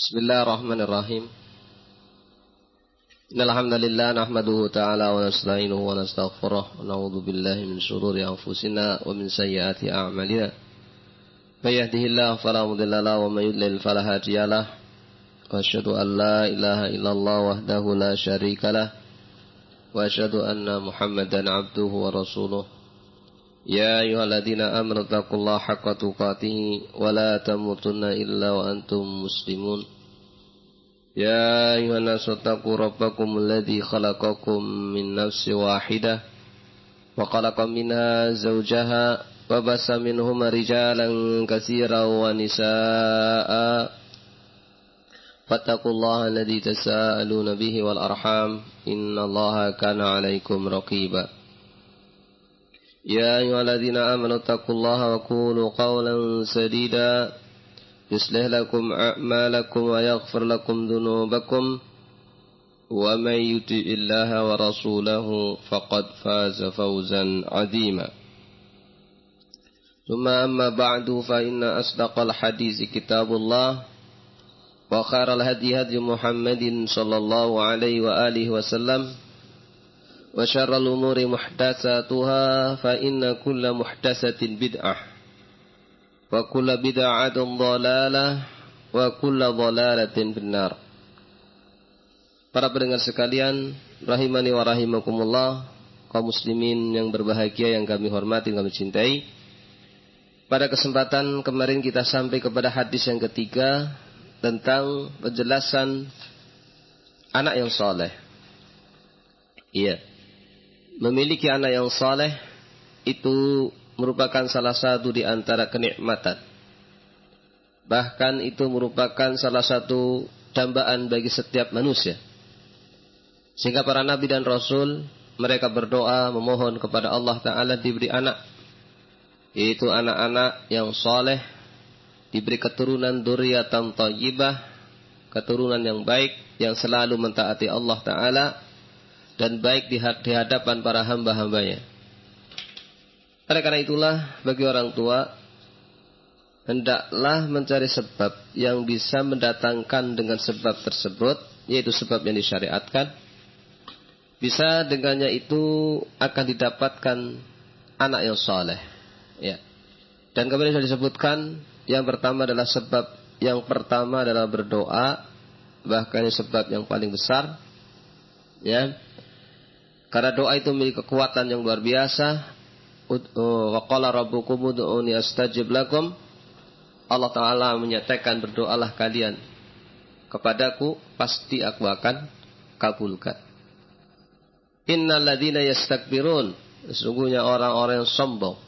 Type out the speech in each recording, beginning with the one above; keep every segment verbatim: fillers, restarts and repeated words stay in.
Bismillahirrahmanirrahim. Innal hamdalillah nahmaduhu ta'ala wa nasta'inuhu wa nastaghfiruh wa na'udzu billahi min shururi anfusina wa min sayyiati a'malina. May yahdihillahu fala mudilla lahu wa may yudlil fala hadiya lahu. Wa asyhadu an la ilaha illallah wahdahu la syarika lah. Wa asyhadu anna Muhammadan 'abduhu wa rasuluh. Ya ayyuhalladzina amanu taqullaha haqqa tuqatih wa la tamutunna illa wa antum muslimun. Ya ayyuhan nasu taqu rabbakum alladzi khalaqakum min nafsin wahidah wa khalaqa minha zawjaha wa bassa minhuma rijalan katsiran wa nisaa'a. Fattaqullaha alladzi tasaaluna bihi wal arham innallaha kana 'alaikum raqiba. يا أيها الذين آمنوا اتقوا الله وقولوا قولا سديدا يصلح لكم أعمالكم ويغفر لكم ذنوبكم ومن يطع الله ورسوله فقد فاز فوزا عظيما. ثم أما بعد فإن أصدق الحديث كتاب الله وخير الهدي هدي محمد صلى الله عليه وآله وسلم وشر الأمور محدثاتها فإن كل محدثة بدعة وكل بدعة ضلالة وكل ضلالة في النار. Para pendengar sekalian, rahimani wa rahimakumullah, kaum muslimin yang berbahagia yang kami hormati dan kami cintai. Pada kesempatan kemarin kita sampai kepada hadis yang ketiga tentang penjelasan anak yang saleh. Iya. Memiliki anak yang saleh itu merupakan salah satu di antara kenikmatan. Bahkan itu merupakan salah satu dambaan bagi setiap manusia. Sehingga para nabi dan rasul mereka berdoa memohon kepada Allah Ta'ala diberi anak. Yaitu anak-anak yang saleh, diberi keturunan dzurriyyatan thayyibah, keturunan yang baik yang selalu mentaati Allah Ta'ala dan baik di hadapan para hamba-hambanya. Oleh karena itulah bagi orang tua hendaklah mencari sebab yang bisa mendatangkan dengan sebab tersebut, yaitu sebab yang disyariatkan. Bisa dengannya itu akan didapatkan anak yang saleh. Ya. Dan kemudian sudah disebutkan yang pertama adalah sebab yang pertama adalah berdoa, bahkan ini sebab yang paling besar. Ya. Karena doa itu memiliki kekuatan yang luar biasa. Wa qala rabbukum ud'uni astajib lakum. Allah Ta'ala menyatakan berdoalah kalian kepadaku, pasti aku akan kabulkan. Innal ladzina yastakbirun, sesungguhnya orang-orang yang sombong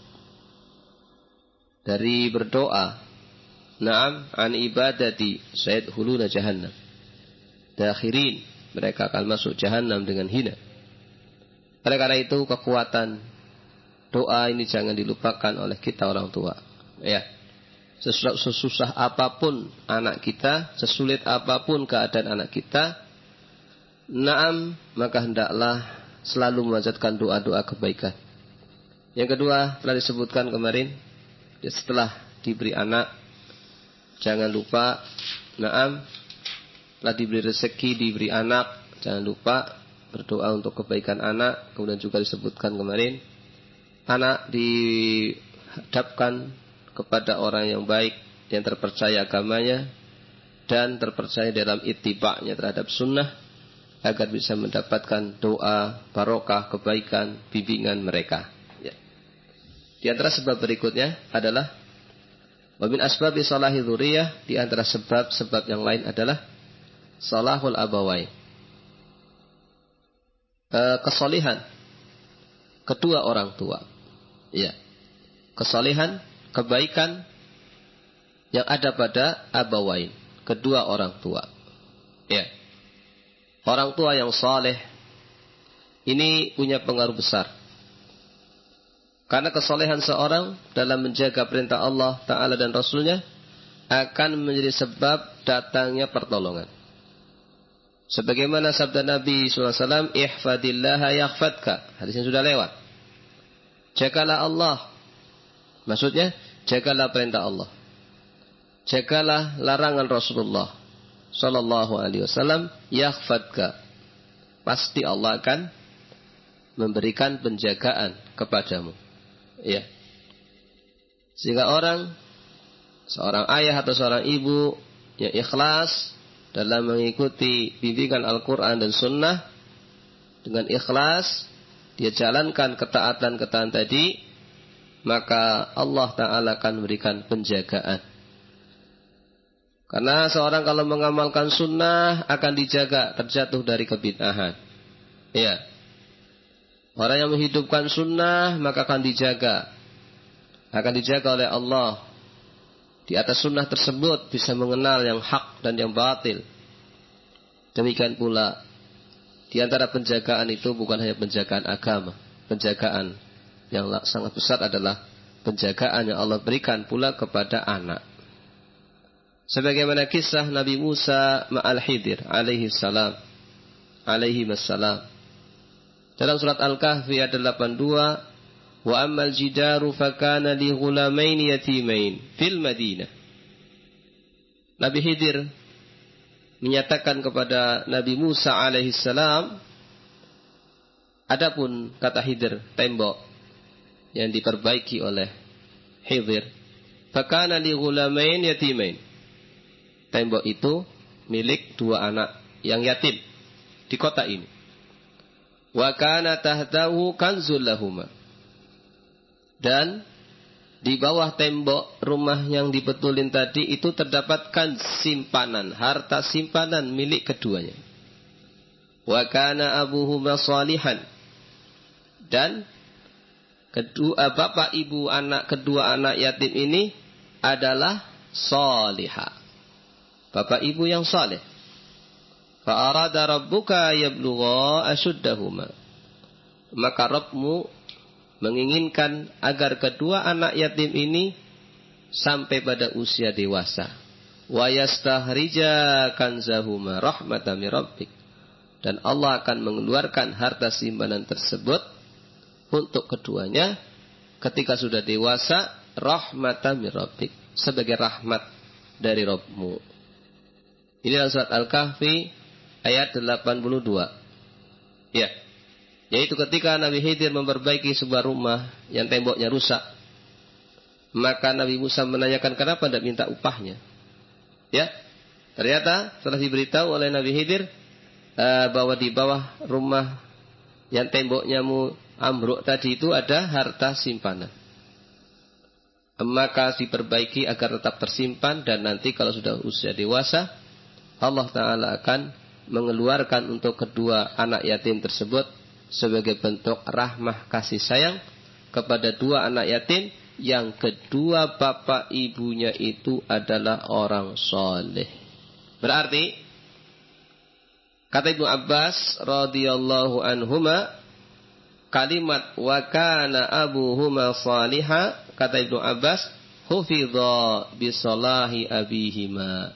dari berdoa, na'am an ibadati sayadkhuluna jahannam. Dakhirin, mereka akan masuk jahannam dengan hina. Oleh karena itu kekuatan doa ini jangan dilupakan oleh kita orang tua. Ya, sesusah, sesusah apapun anak kita, sesulit apapun keadaan anak kita, naam, maka hendaklah selalu memanjatkan doa-doa kebaikan. Yang kedua telah disebutkan kemarin, setelah diberi anak, jangan lupa, naam, telah diberi rezeki, diberi anak, jangan lupa berdoa untuk kebaikan anak. Kemudian juga disebutkan kemarin, anak dihadapkan kepada orang yang baik, yang terpercaya agamanya dan terpercaya dalam ittiba'nya terhadap sunnah, agar bisa mendapatkan doa, barokah, kebaikan, bimbingan mereka. Ya. Di antara sebab berikutnya adalah wa min asbabi salahi dzurriyyah, di antara sebab-sebab yang lain adalah salahul abawain, kesalihan kedua orang tua. Ya. Kesalihan, kebaikan yang ada pada abawain, kedua orang tua. Ya. Orang tua yang saleh ini punya pengaruh besar. Karena kesalehan seorang dalam menjaga perintah Allah Ta'ala dan Rasulnya akan menjadi sebab datangnya pertolongan. Sebagaimana sabda Nabi shallallahu alaihi wasallam, ihfadillaha yakhfadka. Hadis yang sudah lewat. Jagalah Allah. Maksudnya, jagalah perintah Allah. Jagalah larangan Rasulullah. sallallahu alaihi wasallam, yakhfadka. Pasti Allah akan memberikan penjagaan kepadamu. Ya. Sehingga orang, seorang ayah atau seorang ibu yang ikhlas dalam mengikuti bimbingan Al-Quran dan Sunnah, dengan ikhlas dia jalankan ketaatan-ketaatan tadi, maka Allah Ta'ala akan memberikan penjagaan. Karena seorang kalau mengamalkan sunnah akan dijaga terjatuh dari kebid'ahan. Ya. Orang yang menghidupkan sunnah maka akan dijaga. Akan dijaga oleh Allah. Di atas sunnah tersebut bisa mengenal yang hak dan yang batil. Demikian pula di antara penjagaan itu bukan hanya penjagaan agama. Penjagaan yang sangat besar adalah penjagaan yang Allah berikan pula kepada anak. Sebagaimana kisah Nabi Musa ma'al Khidir alaihi salam. Alaihi wassalam. Dalam surat Al-Kahfi ayat delapan puluh dua, wa ammal jidaru fakana li ghulamaini yatimain fil Madinah. Nabi Khidir menyatakan kepada Nabi Musa alaihi salam, adapun kata Khidir, tembok yang diperbaiki oleh Khidir, fakana li ghulamain yatimain. Tembok itu milik dua anak yang yatim di kota ini. Wa kana tahtahu kanzul lahuma. Dan di bawah tembok rumah yang dibetulin tadi itu terdapatkan simpanan, harta simpanan milik keduanya. Wa kana abuhuma salihan. Dan kedua bapak ibu anak kedua anak yatim ini adalah salihah. Bapak ibu yang saleh. Fa arada rabbuka yablugha ashuddahuma. Maka Rabbmu menginginkan agar kedua anak yatim ini sampai pada usia dewasa. Wa yastahrija kanzahuma rahmatan min rabbik. Dan Allah akan mengeluarkan harta simpanan tersebut untuk keduanya ketika sudah dewasa, rahmatan min rabbik, sebagai rahmat dari Rabbmu. Ini adalah surat Al-Kahfi ayat delapan puluh dua. Ya. Yaitu ketika Nabi Khidir memperbaiki sebuah rumah yang temboknya rusak, maka Nabi Musa menanyakan kenapa tidak minta upahnya. Ya. Ternyata setelah diberitahu oleh Nabi Khidir uh, bahwa di bawah rumah yang temboknya mu ambruk tadi itu ada harta simpanan. Maka diperbaiki agar tetap tersimpan, dan nanti kalau sudah usia dewasa, Allah Ta'ala akan mengeluarkan untuk kedua anak yatim tersebut sebagai bentuk rahmah kasih sayang kepada dua anak yatim yang kedua bapak ibunya itu adalah orang soleh. Berarti kata Ibnu Abbas radhiyallahu anhuma, kalimat wa kana abuhuma salihah, kata Ibnu Abbas, hufidha bisalahi abihima.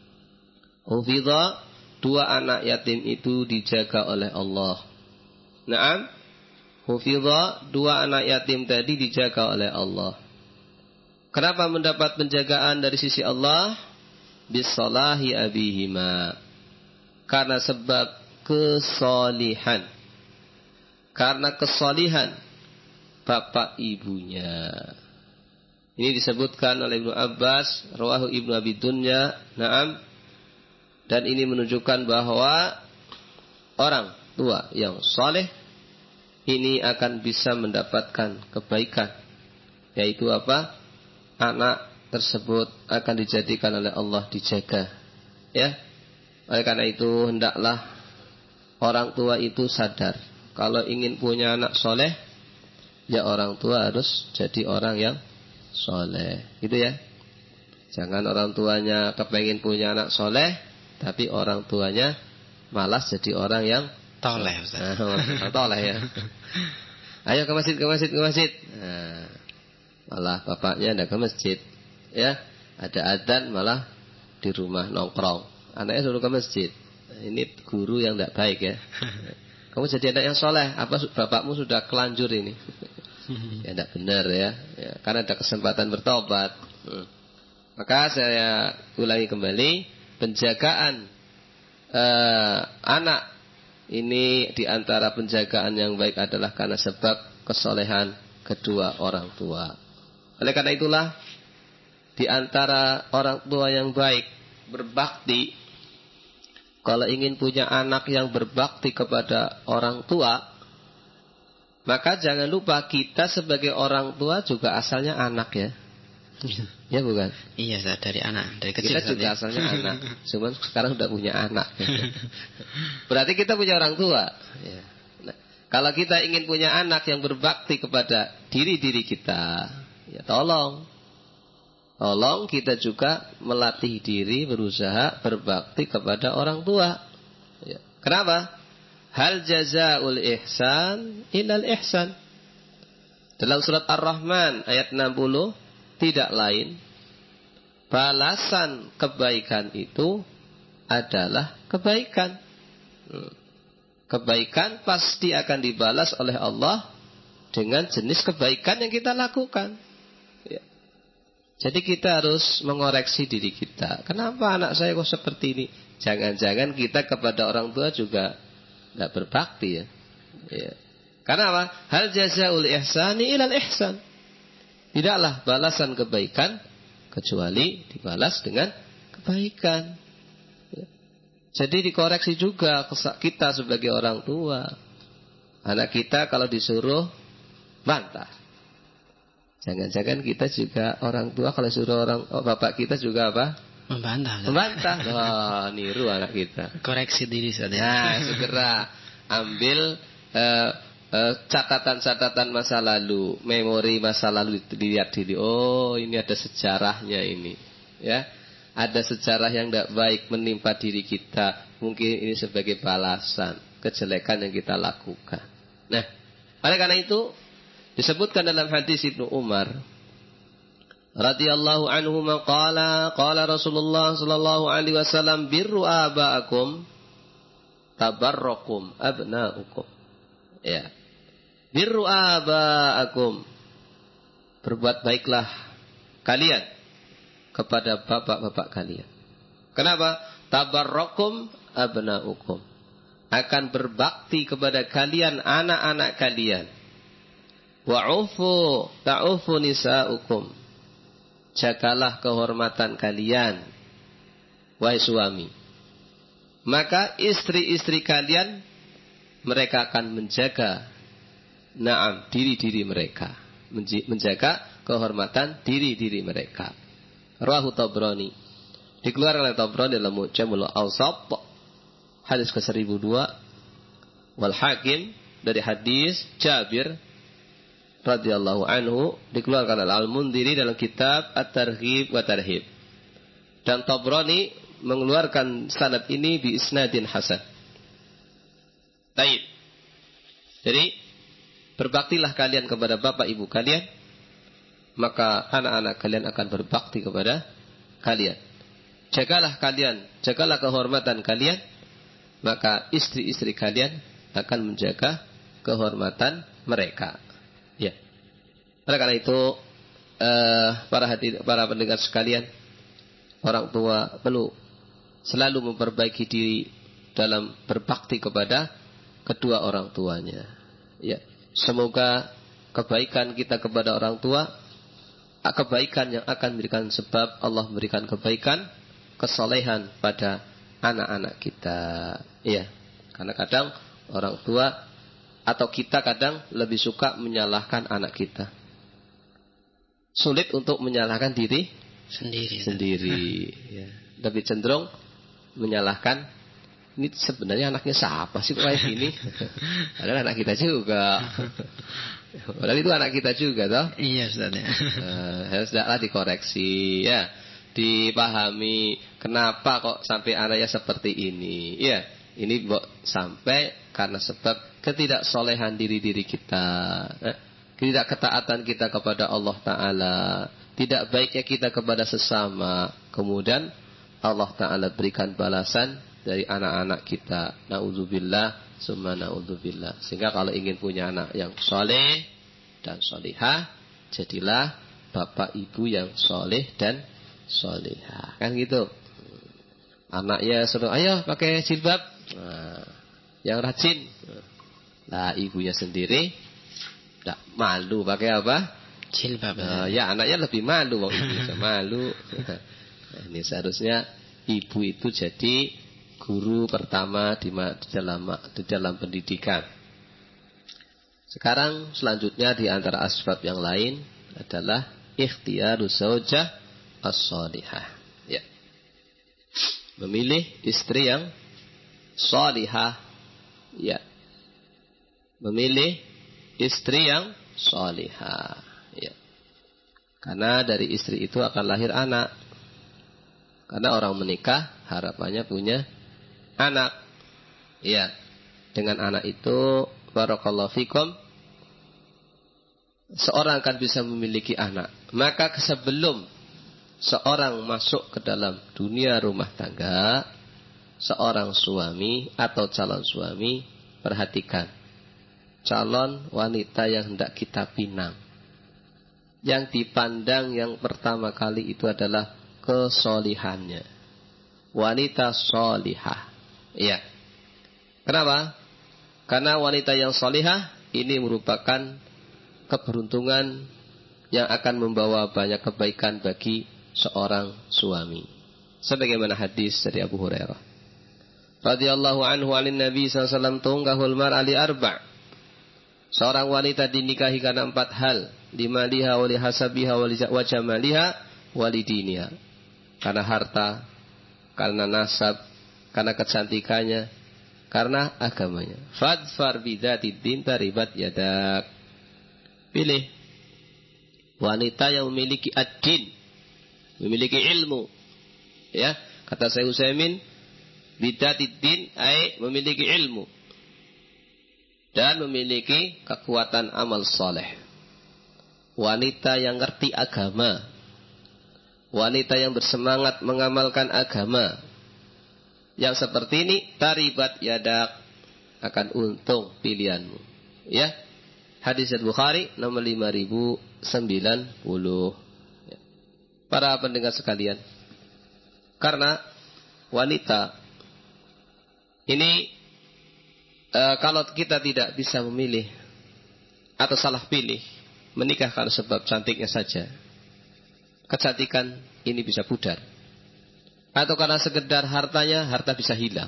Hufidha, dua anak yatim itu dijaga oleh Allah. Naam, hufidha, dua anak yatim tadi dijaga oleh Allah. Kenapa mendapat penjagaan dari sisi Allah? Bisalahi abihima, karena sebab kesolihan, karena kesolihan bapak ibunya. Ini disebutkan oleh Ibnu Abbas, rawahu Ibnu Abi Dunya. Naam. Dan ini menunjukkan bahwa orang tua yang saleh ini akan bisa mendapatkan kebaikan, yaitu apa? Anak tersebut akan dijadikan oleh Allah dijaga. Ya. Oleh karena itu hendaklah orang tua itu sadar, kalau ingin punya anak soleh, ya orang tua harus jadi orang yang soleh, gitu ya. Jangan orang tuanya kepengen punya anak soleh, tapi orang tuanya malas jadi orang yang toleh, Ustaz. Nah, toleh ya. Ayo ke masjid, ke masjid, ke masjid. Nah, malah bapaknya tidak ke masjid, ya. Ada adzan malah di rumah nongkrong. Anaknya suruh ke masjid. Ini guru yang tidak baik ya. Kamu jadi anak yang soleh, apa bapakmu sudah kelanjur ini? Ya tidak benar ya. Ya, karena ada kesempatan bertobat. Hmm. Maka saya ulangi kembali, penjagaan uh, anak ini di antara penjagaan yang baik adalah karena sebab kesolehan kedua orang tua. Oleh karena itulah di antara orang tua yang baik berbakti, kalau ingin punya anak yang berbakti kepada orang tua, maka jangan lupa kita sebagai orang tua juga asalnya anak ya. Ya bukan? Iya, dari anak, dari kecil. Kita juga ya? Asalnya anak, cuman sekarang sudah punya anak. Berarti kita punya orang tua. Ya. Nah, kalau kita ingin punya anak yang berbakti kepada diri-diri kita, ya tolong, tolong kita juga melatih diri berusaha berbakti kepada orang tua. Ya. Kenapa? Hal jazaul ihsan ilal ihsan. Dalam surat Ar-Rahman ayat enam puluh, tidak lain, balasan kebaikan itu adalah kebaikan. Kebaikan pasti akan dibalas oleh Allah dengan jenis kebaikan yang kita lakukan. Ya. Jadi kita harus mengoreksi diri kita. Kenapa anak saya kok seperti ini? Jangan-jangan kita kepada orang tua juga tidak berbakti ya. Ya. Karena apa? Hal jazaul ihsani ilal ihsan. Tidaklah balasan kebaikan kecuali dibalas dengan kebaikan. Ya. Jadi dikoreksi juga kita sebagai orang tua. Anak kita kalau disuruh bantah. Jangan-jangan kita juga orang tua kalau suruh orang oh, bapak kita juga apa? Membantah. Membantah. Wah, niru anak kita. Koreksi diri saja. Nah, segera ambil uh, uh, catatan-catatan masa lalu, memori masa lalu, dilihat diri. Oh, ini ada sejarahnya ini. Ya. Ada sejarah yang tidak baik menimpa diri kita. Mungkin ini sebagai balasan kejelekan yang kita lakukan. Nah, oleh karena itu disebutkan dalam hadis Ibnu Umar radhiyallahu anhu qala qala Rasulullah sallallahu alaihi wasallam birru abaakum tabarrakum abnaukum. Ya. Birru abaakum, berbuat baiklah kalian kepada bapak-bapak kalian. Kenapa? Tabarrakum abnaukum, akan berbakti kepada kalian anak-anak kalian. Wa'ufu ta'ufu nisa'ukum, jagalah kehormatan kalian, wahai suami. Maka istri-istri kalian, mereka akan menjaga na'am diri-diri mereka, menjaga kehormatan diri-diri mereka. Rawahu Tabrani, dikeluarkan oleh Tabrani dalam Mu'jamul Awsat hadis ke seribu dua, wal Hakim dari hadis Jabir radhiyallahu anhu, dikeluarkan oleh Al-Mundhiri dalam kitab At-Targhib wa Tarhib. Dan Tabrani mengeluarkan sanad ini bi isnadin hasan. Baik. Jadi berbaktilah kalian kepada bapak ibu kalian, maka anak-anak kalian akan berbakti kepada kalian. Jagalah kalian, jagalah kehormatan kalian, maka istri-istri kalian akan menjaga kehormatan mereka. Ya. Oleh karena itu, uh, para hati, para pendengar sekalian, orang tua perlu selalu memperbaiki diri dalam berbakti kepada kedua orang tuanya. Ya. Semoga kebaikan kita kepada orang tua, kebaikan yang akan memberikan sebab Allah memberikan kebaikan, kesolehan pada anak-anak kita. Ya. Karena kadang orang tua atau kita kadang lebih suka menyalahkan anak kita. Sulit untuk menyalahkan diri sendiri. Sendiri. Ya. Lebih cenderung menyalahkan, ini sebenarnya anaknya siapa sih kok kayak gini? Padahal anak kita juga. Padahal itu anak kita juga toh. Iya, Ustaz. Uh, Haruslah dikoreksi ya. Dipahami kenapa kok sampai anaknya seperti ini. Ya, ini sampai karena sebab ketidaksolehan diri-diri kita, eh, tidak ketaatan kita kepada Allah Ta'ala, tidak baiknya kita kepada sesama. Kemudian Allah Ta'ala berikan balasan dari anak-anak kita. Na'udzubillah, summa na'udzubillah. Sehingga kalau ingin punya anak yang soleh dan solehah, jadilah bapak ibu yang soleh dan solehah. Kan gitu. Anaknya suruh, ayo pakai jilbab. Nah, yang rajin. Nah, ibunya sendiri tidak malu pakai apa? Jilbab. Nah, ya anaknya lebih malu, wong ibu bisa malu. Nah, ini seharusnya ibu itu jadi guru pertama di, di dalam di dalam pendidikan. Sekarang selanjutnya di antara asbab yang lain adalah ikhtiyaru zaujah as-salihah. Ya. Memilih istri yang salihah. Ya. Memilih istri yang salihah. Ya. Karena dari istri itu akan lahir anak. Karena orang menikah harapannya punya anak. Ya. Dengan anak itu barakallahu fikum, seorang akan bisa memiliki anak. Maka sebelum seorang masuk ke dalam dunia rumah tangga, seorang suami atau calon suami, perhatikan calon wanita yang hendak kita pinang. Yang dipandang yang pertama kali itu adalah kesolihannya. Wanita solihah. Iya. Kenapa? Karena wanita yang solihah ini merupakan keberuntungan yang akan membawa banyak kebaikan bagi seorang suami. Sebagaimana hadis dari Abu Hurairah radhiyallahu anhu anin Nabi sallallahu alaihi wasallam, tunggahul mar'a li arba'. Seorang wanita dinikahi karena empat hal. Limaliha wa lihasabiha wa jamaliha wa lidiniha. Karena harta, karena nasab, karena kecantikannya, karena agamanya. Fadfar bidzatid din taribat yadak. Pilih wanita yang memiliki ad-din, memiliki ilmu. Ya, kata Syekh Utsaimin, bidzatid din ay memiliki ilmu dan memiliki kekuatan amal soleh. Wanita yang ngerti agama, wanita yang bersemangat mengamalkan agama. Yang seperti ini taribat yadak, akan untung pilihanmu. Ya. Hadis Bukhari nomor lima ribu sembilan puluh. Ya. Para pendengar sekalian, karena wanita ini e, kalau kita tidak bisa memilih atau salah pilih, menikah karena sebab cantiknya saja, kecantikan ini bisa pudar. Atau karena sekedar hartanya, harta bisa hilang.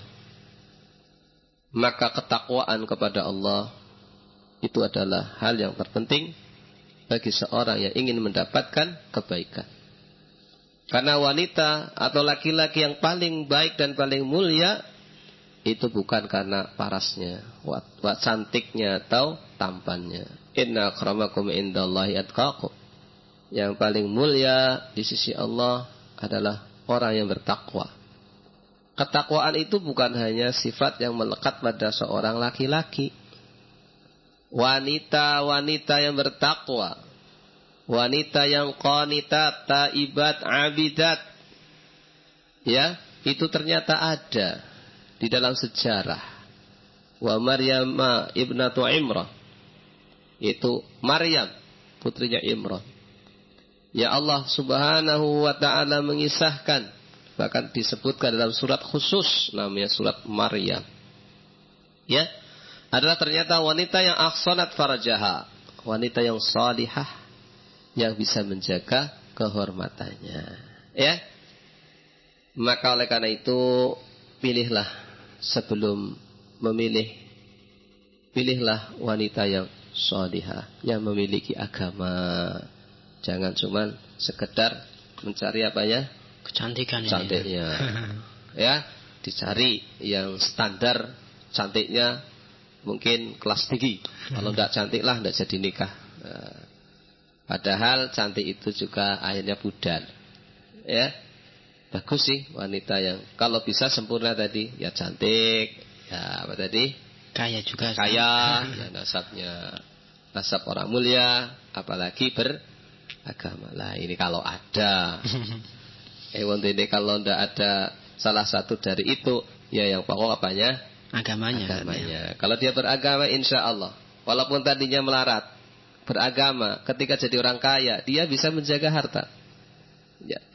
Maka ketakwaan kepada Allah itu adalah hal yang terpenting bagi seorang yang ingin mendapatkan kebaikan. Karena wanita atau laki-laki yang paling baik dan paling mulia itu bukan karena parasnya, wat, wat cantiknya atau tampannya. Inna akramakum indallahi atqakum. Yang paling mulia di sisi Allah adalah orang yang bertakwa. Ketakwaan itu bukan hanya sifat yang melekat pada seorang laki-laki. Wanita-wanita yang bertakwa, wanita yang qanitat, taibat, abidat, ya, itu ternyata ada di dalam sejarah. Wa Maryam ibnatu Imran, itu Maryam putrinya Imran. Ya Allah subhanahu wa ta'ala mengisahkan, bahkan disebutkan dalam surat khusus namanya surat Maryam. Ya, adalah ternyata wanita yang ahsanat farajaha, wanita yang salihah yang bisa menjaga kehormatannya. Ya. Maka oleh karena itu pilihlah sebelum memilih, pilihlah wanita yang salihah, yang memiliki agama. Jangan cuma sekedar mencari apa ya? Kecantikan. Cantiknya. Ya, dicari yang standar cantiknya mungkin kelas tinggi. Kalau tidak cantik lah tidak jadi nikah. Nah, padahal cantik itu juga akhirnya pudar. Ya, bagus sih wanita yang kalau bisa sempurna tadi, ya cantik, ya apa tadi? Kaya juga. Kaya, ya nasabnya nasab orang mulia, apalagi beragama. Lah ini kalau ada. eh ini kalau tidak ada salah satu dari itu, ya yang pokok apanya? Agamanya. Agamanya. Kalau dia beragama, insya Allah, walaupun tadinya melarat, beragama, ketika jadi orang kaya, dia bisa menjaga harta. Ya.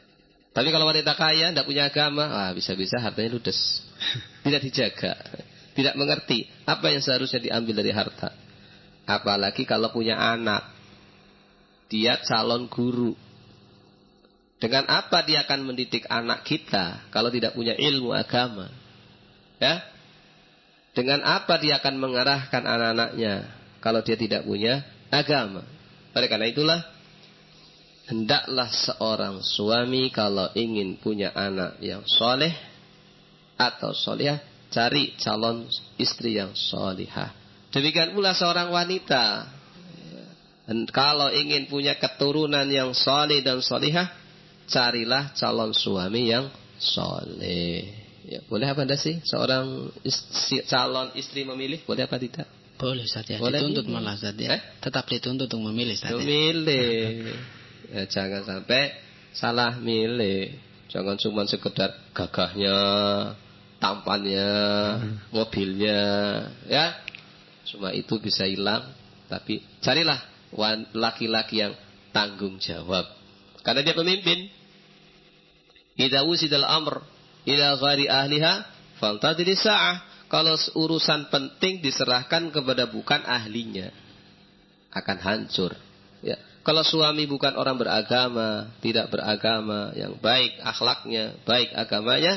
Tapi kalau wanita kaya, tidak punya agama, ah, bisa-bisa hartanya ludes. Tidak dijaga. Tidak mengerti apa yang seharusnya diambil dari harta. Apalagi kalau punya anak. Dia calon guru. Dengan apa dia akan mendidik anak kita kalau tidak punya ilmu agama? Ya? Dengan apa dia akan mengarahkan anak-anaknya kalau dia tidak punya agama? Oleh karena itulah, hendaklah seorang suami kalau ingin punya anak yang soleh atau solihah, cari calon istri yang solihah. Demikian pula seorang wanita, dan kalau ingin punya keturunan yang soleh dan solihah, carilah calon suami yang soleh. Ya, boleh apa anda sih seorang istri, calon istri memilih? Boleh apa tidak? Boleh saja. Boleh Dituntut ini. malah saja. Eh? Tetap dituntut untuk memilih saja. Memilih. Ya, jangan sampai salah milih. Jangan cuma sekedar gagahnya, tampannya, hmm. mobilnya, ya. Cuma itu bisa hilang. Tapi carilah laki-laki yang tanggung jawab. Karena dia pemimpin. Idza wusidal amr ila ghairi ahliha faltadri sa'ah. Kalau urusan penting diserahkan kepada bukan ahlinya, akan hancur. Ya. Kalau suami bukan orang beragama, tidak beragama, yang baik akhlaknya, baik agamanya,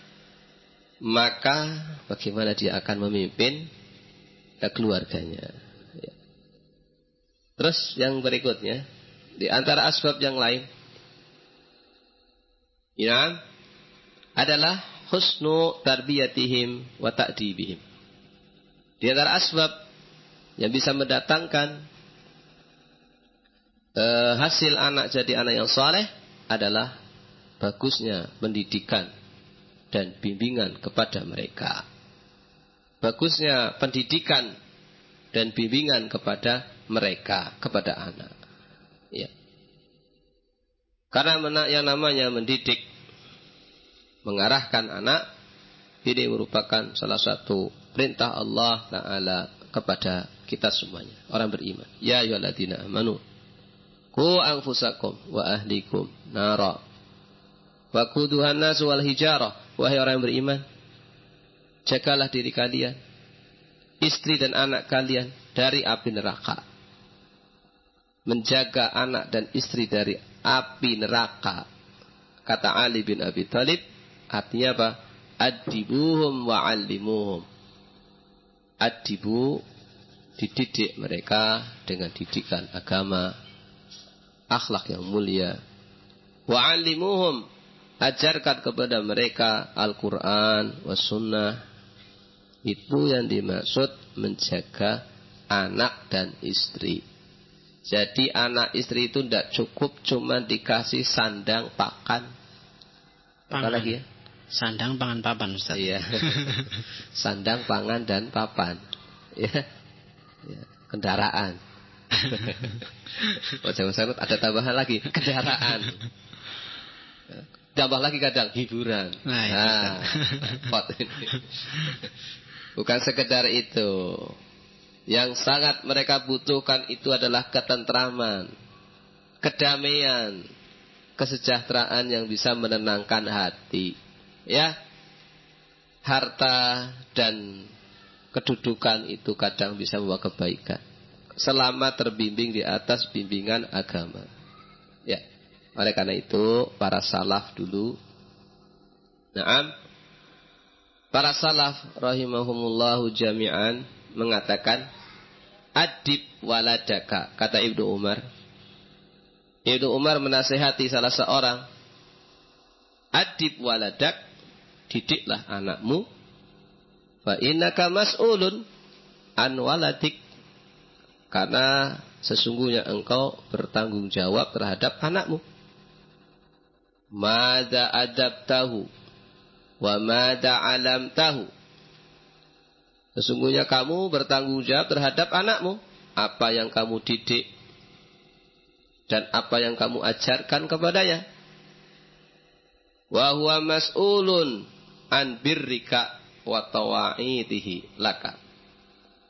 maka bagaimana dia akan memimpin ya, keluarganya. Ya. Terus yang berikutnya, di antara asbab yang lain, ya, adalah husnu tarbiyatihim wa ta'dibihim. Di antara asbab yang bisa mendatangkan eh, hasil anak jadi anak yang saleh adalah bagusnya pendidikan dan bimbingan kepada mereka. Bagusnya pendidikan dan bimbingan kepada mereka, kepada anak. Ya. Karena yang namanya mendidik, mengarahkan anak, ini merupakan salah satu perintah Allah Ta'ala kepada kita semuanya, orang beriman. Ya ayyuhalladzina amanu qu anfusakum wa ahlikum nara wa quduhan nas wal hijarah. Wahai orang yang beriman, jagalah diri kalian, istri dan anak kalian dari api neraka. Menjaga anak dan istri dari api neraka, kata Ali bin Abi Thalib, artinya apa? Adibuhum wa allimuhum. Adibu, dididik mereka dengan didikan agama, akhlak yang mulia. Wa allimuhum, ajarkan kepada mereka Al-Quran wa sunnah. Itu yang dimaksud menjaga anak dan istri. Jadi anak istri itu tidak cukup cuma dikasih sandang pakan. Apa lagi ya? Sandang pangan papan, Ustaz. Iya. Sandang pangan dan papan. Ya. Ya. Kendaraan. Oh, jangan-jangan ada tambahan lagi, kendaraan. Tambah lagi kadang hiburan. Nah, nah pot ini. Bukan sekedar itu. Yang sangat mereka butuhkan itu adalah ketentraman, kedamaian, kesejahteraan yang bisa menenangkan hati. Ya, harta dan kedudukan itu kadang bisa membawa kebaikan, selama terbimbing di atas bimbingan agama. Ya, oleh karena itu para salaf dulu, naam, para salaf rahimahumullahu jami'an mengatakan adib waladaka, kata Ibnu Umar. Ibnu Umar menasihati salah seorang, adib waladak, didiklah anakmu, fa innaka mas'ulun an waladik, karena sesungguhnya engkau bertanggung jawab terhadap anakmu. Mada adabtahu wa mada alamtahu, sesungguhnya kamu bertanggung jawab terhadap anakmu, apa yang kamu didik dan apa yang kamu ajarkan kepadanya. Wa huwa mas'ulun an birrika wa tawa'itihi laka.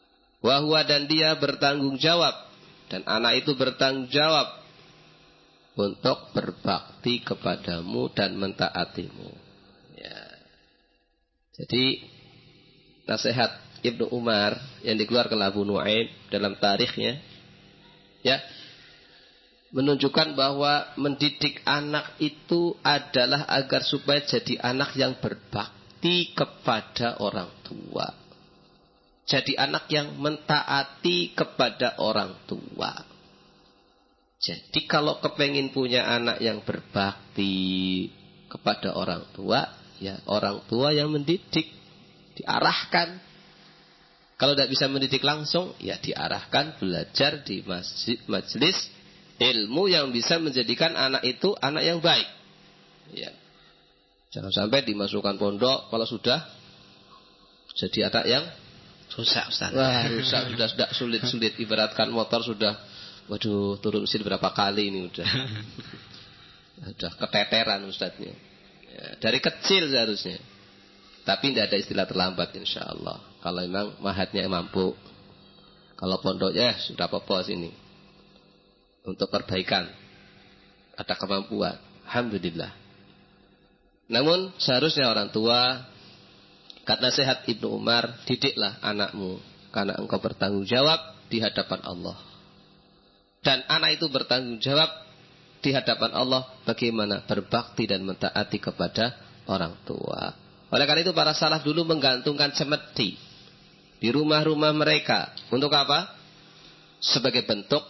Wa huwa, dan dia bertanggung jawab, dan anak itu bertanggung jawab untuk berbakti kepadamu dan mentaatimu. Ya. Jadi nasihat Ibnu Umar yang dikeluarkan Abu Nuaim dalam tarikhnya, ya, menunjukkan bahwa mendidik anak itu adalah agar supaya jadi anak yang berbakti kepada orang tua. Jadi anak yang mentaati kepada orang tua. Jadi kalau kepengin punya anak yang berbakti kepada orang tua, ya orang tua yang mendidik, diarahkan. Kalau tidak bisa mendidik langsung, ya diarahkan belajar di masjid, majelis ilmu yang bisa menjadikan anak itu anak yang baik. Ya. Jangan sampai dimasukkan pondok kalau sudah jadi anak yang rusak, Ustaz. Wah, rusak sudah sudah sulit-sulit. Ibaratkan motor sudah, waduh, turun mesin berapa kali ini udah. Sudah keteteran Ustaznya. Ya, dari kecil seharusnya. Tapi tidak ada istilah terlambat insya Allah. Kalau memang mahatnya mampu. Kalau pondoknya sudah apa-apa sini. Untuk perbaikan. Ada kemampuan. Alhamdulillah. Namun seharusnya orang tua, kata nasihat Ibnu Umar, didiklah anakmu. Karena engkau bertanggung jawab di hadapan Allah. Dan anak itu bertanggung jawab di hadapan Allah bagaimana berbakti dan mentaati kepada orang tua. Oleh karena itu para salaf dulu menggantungkan cemeti di rumah-rumah mereka. Untuk apa? Sebagai bentuk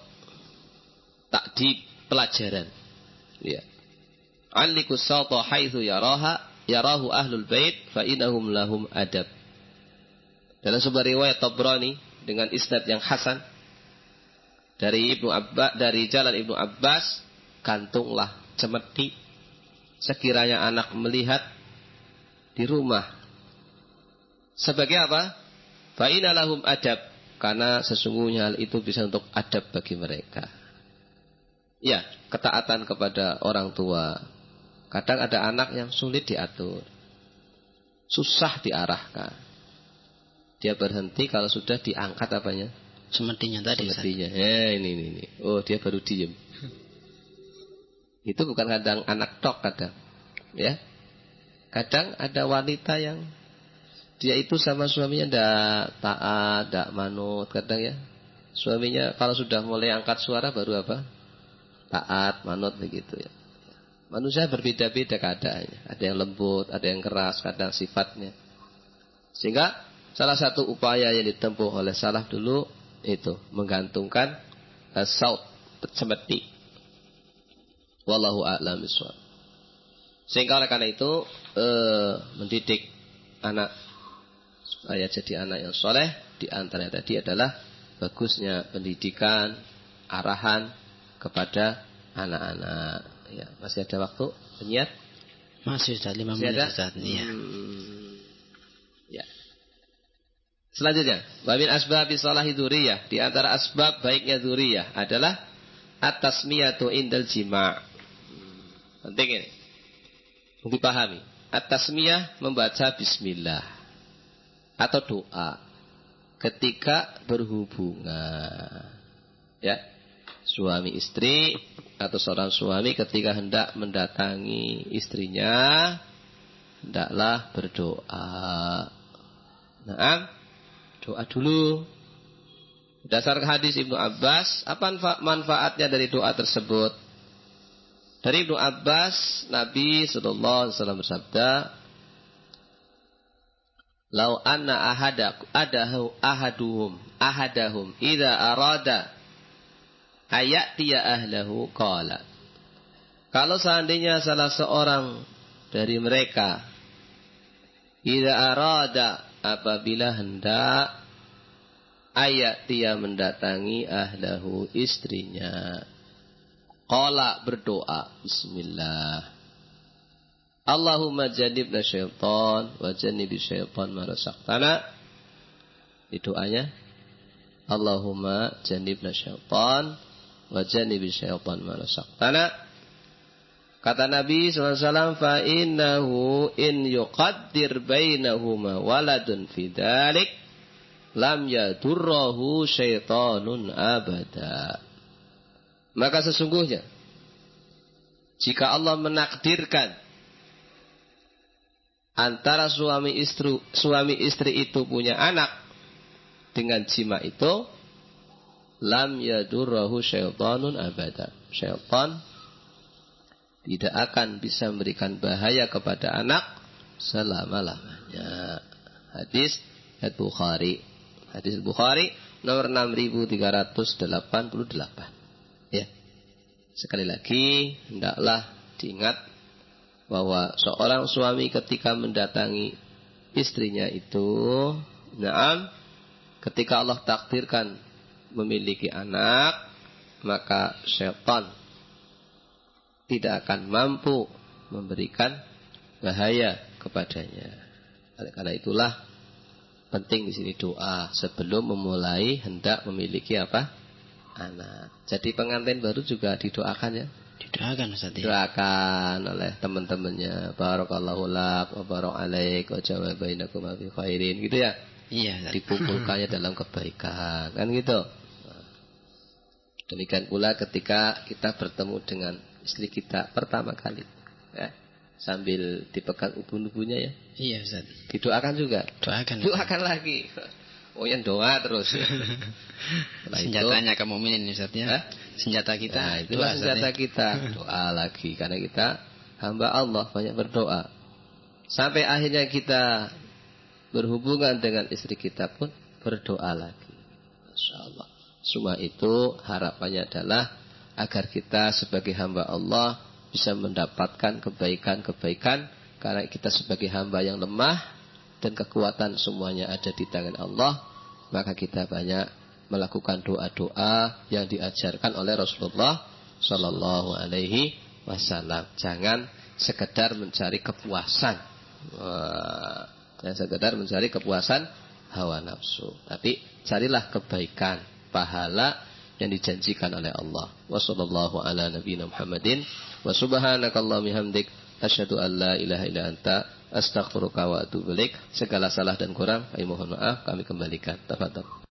takdib pelajaran. Ya. Allikus sawta haitsu yaraha yarahu ahlul bait fa innahum lahum adab. Dalam sebuah riwayat Tabrani dengan isnad yang hasan dari Ibnu Abbas, dari jalan Ibnu Abbas, gantunglah cemeti sekiranya anak melihat di rumah. Sebagai apa? Fa inna lahum adab, karena sesungguhnya hal itu bisa untuk adab bagi mereka. Ya, ketaatan kepada orang tua. Kadang ada anak yang sulit diatur, susah diarahkan. Dia berhenti kalau sudah diangkat apanya? Semestinya tadi. Semestinya. Eh, ini, ini, ini. Oh, dia baru diem. Itu bukan kadang anak tok kadang. Ya. Kadang ada wanita yang dia itu sama suaminya ndak taat, ndak manut. Kadang ya. Suaminya kalau sudah mulai angkat suara baru apa? Taat, manut begitu ya. Manusia berbeda-beda keadaannya. Ada yang lembut, ada yang keras, kadang sifatnya. Sehingga salah satu upaya yang ditempuh oleh salaf dulu itu menggantungkan uh, saut cemeti. Wallahu a'lam bishawab. Sehingga oleh karena itu uh, mendidik anak supaya jadi anak yang soleh, di antaranya tadi adalah bagusnya pendidikan, arahan kepada anak-anak. Ya, masih ada waktu penyiar? Masih Ustaz, lima menit Ustaz. Iya. Hmm. Ya. Selanjutnya, wa min asbabi salahi dzurriyyah, di antara asbab baiknya dzurriyyah adalah at-tasmiyatu indal jima'. Penting ini. Untuk dipahami. At-tasmiyah membaca bismillah atau doa ketika berhubungan. Ya. Suami istri atau seorang suami ketika hendak mendatangi istrinya, hendaklah berdoa. Nah, doa dulu. Berdasarkan hadis Ibnu Abbas, apa manfaatnya dari doa tersebut? Dari Ibnu Abbas, Nabi sallallahu alaihi wasallam bersabda, "Lau anna ahadaku adahu ahaduhum ahadahum idza arada ayatiya ahlahu qala." Kalau seandainya salah seorang dari mereka idza arada, apabila hendak ayatiya mendatangi ahlahu istrinya, qala berdoa bismillah, Allahumma jannibna syaitan wa jannibi syaitan ma razaqtana. Di doanya Allahumma jannibna syaitan wa jannibi syaitan ma razaqtana. Kata Nabi sallallahu alaihi wasallam, fa innahu in yuqaddir bainahuma waladun fi dzalik lam yadurruhu syaitanun abada. Maka sesungguhnya jika Allah menakdirkan antara suami istri suami istri itu punya anak dengan jima itu, lam yadurrahu syaitanun abada. Syaitan tidak akan bisa memberikan bahaya kepada anak selama-lamanya. Hadis Bukhari. Hadis Bukhari nomor enam ribu tiga ratus delapan puluh delapan. Ya. Sekali lagi, hendaklah diingat bahwa seorang suami ketika mendatangi istrinya itu, naam, ketika Allah takdirkan memiliki anak, maka syaitan tidak akan mampu memberikan bahaya kepadanya. Karena itulah penting di sini doa sebelum memulai hendak memiliki apa? Anak. Jadi pengantin baru juga didoakan ya. Didoakan Ustaz. Didoakan oleh teman-temannya. Barakallahu lak wa barak alaik wa jama'a bainakum fi khairin, gitu ya. Iya. Dikumpulkannya dalam kebaikan, kan gitu. Demikian pula ketika kita bertemu dengan istri kita pertama kali, ya, sambil dipegang ubun-ubunnya ya. Iya Ustaz. Didoakan juga. Doakan. Doakan lagi. Oh yang doa terus. Senjatanya kaum mukminin Ustaz ya. Eh? Senjata kita. Nah, itulah doa, senjata ya. kita. Doa lagi karena kita hamba Allah, banyak berdoa. Sampai akhirnya kita berhubungan dengan istri kita pun berdoa lagi. Masya Allah. Semua itu harapannya adalah agar kita sebagai hamba Allah bisa mendapatkan kebaikan-kebaikan, karena kita sebagai hamba yang lemah dan kekuatan semuanya ada di tangan Allah, maka kita banyak melakukan doa-doa yang diajarkan oleh Rasulullah Sallallahu Alaihi Wasallam. Jangan sekedar mencari kepuasan, wah, jangan sekedar mencari kepuasan hawa nafsu, tapi carilah kebaikan, pahala yang dijanjikan oleh Allah. Wassallallahu ala nabiyina Muhammadin wa subhanakallahumma bihamdik asyhadu an la ilaha illa anta astaghfiruka wa atubu ilaik. Segala salah dan kurang kami mohon maaf, kami kembalikan. Tafadhol.